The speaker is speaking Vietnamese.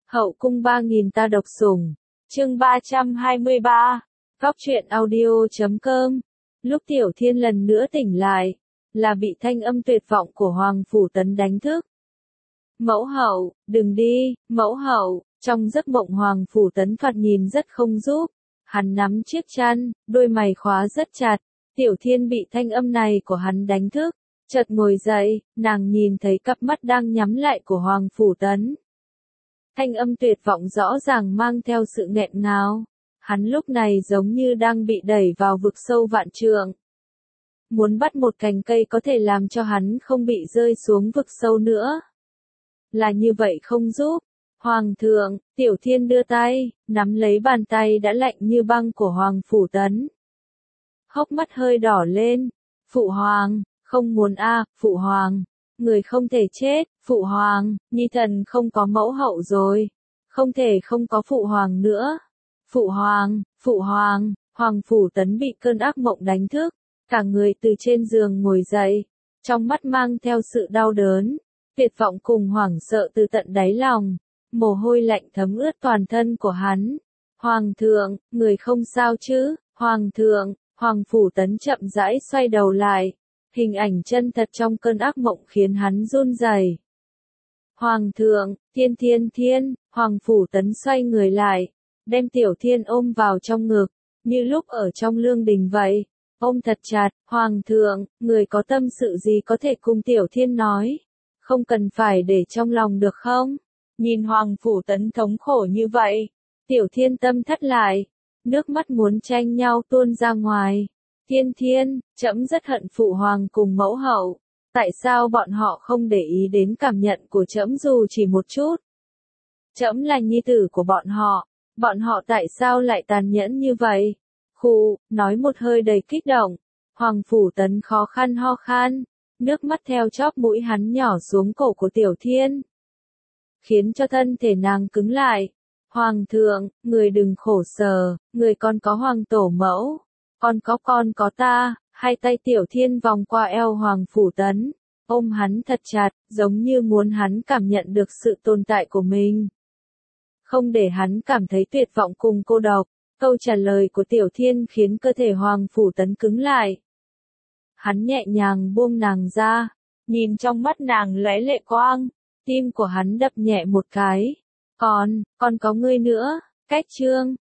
Hậu cung 3000 ta độc sủng. Chương 323. Góc truyện audio.com. Lúc Tiểu Thiên lần nữa tỉnh lại, là bị thanh âm tuyệt vọng của Hoàng Phủ Tấn đánh thức. Mẫu hậu, đừng đi, mẫu hậu. Trong giấc mộng Hoàng Phủ Tấn thoạt nhìn rất không giúp. Hắn nắm chiếc chăn, đôi mày khóa rất chặt. Tiểu Thiên bị thanh âm này của hắn đánh thức. Chợt ngồi dậy, nàng nhìn thấy cặp mắt đang nhắm lại của Hoàng Phủ Tấn. Thanh âm tuyệt vọng rõ ràng mang theo sự nghẹn ngào. Hắn lúc này giống như đang bị đẩy vào vực sâu vạn trượng. Muốn bắt một cành cây có thể làm cho hắn không bị rơi xuống vực sâu nữa. Là như vậy không giúp. Hoàng thượng, Tiểu Thiên đưa tay, nắm lấy bàn tay đã lạnh như băng của Hoàng Phủ Tấn. Hốc mắt hơi đỏ lên. Phụ hoàng, không muốn phụ hoàng. Người không thể chết, phụ hoàng, nhi thần không có mẫu hậu rồi. Không thể không có phụ hoàng nữa. Phụ hoàng, Hoàng Phủ Tấn bị cơn ác mộng đánh thức. Cả người từ trên giường ngồi dậy. Trong mắt mang theo sự đau đớn. Tuyệt vọng cùng hoảng sợ từ tận đáy lòng. Mồ hôi lạnh thấm ướt toàn thân của hắn. Hoàng thượng, người không sao chứ? Hoàng thượng, Hoàng Phủ Tấn chậm rãi xoay đầu lại. Hình ảnh chân thật trong cơn ác mộng khiến hắn run rẩy. Hoàng thượng, Thiên, Hoàng Phủ Tấn xoay người lại, đem Tiểu Thiên ôm vào trong ngực, như lúc ở trong lương đình vậy, ôm thật chặt. Hoàng thượng, người có tâm sự gì có thể cùng Tiểu Thiên nói, không cần phải để trong lòng được không? Nhìn Hoàng Phủ Tấn thống khổ như vậy, Tiểu Thiên tâm thắt lại, nước mắt muốn tranh nhau tuôn ra ngoài. Thiên, trẫm rất hận phụ hoàng cùng mẫu hậu. Tại sao bọn họ không để ý đến cảm nhận của trẫm dù chỉ một chút? Trẫm là nhi tử của bọn họ tại sao lại tàn nhẫn như vậy? Nói một hơi đầy kích động. Hoàng Phủ Tấn khó khăn ho khan, nước mắt theo chóp mũi hắn nhỏ xuống cổ của Tiểu Thiên, khiến cho thân thể nàng cứng lại. Hoàng thượng, người đừng khổ sở, người còn có hoàng tổ mẫu. Con có ta. Hai tay Tiểu Thiên vòng qua eo Hoàng Phủ Tấn, ôm hắn thật chặt, giống như muốn hắn cảm nhận được sự tồn tại của mình. Không để hắn cảm thấy tuyệt vọng cùng cô độc. Câu trả lời của Tiểu Thiên khiến cơ thể Hoàng Phủ Tấn cứng lại. Hắn nhẹ nhàng buông nàng ra, nhìn trong mắt nàng lóe lệ quang, tim của hắn đập nhẹ một cái. Còn có ngươi nữa. Cách chương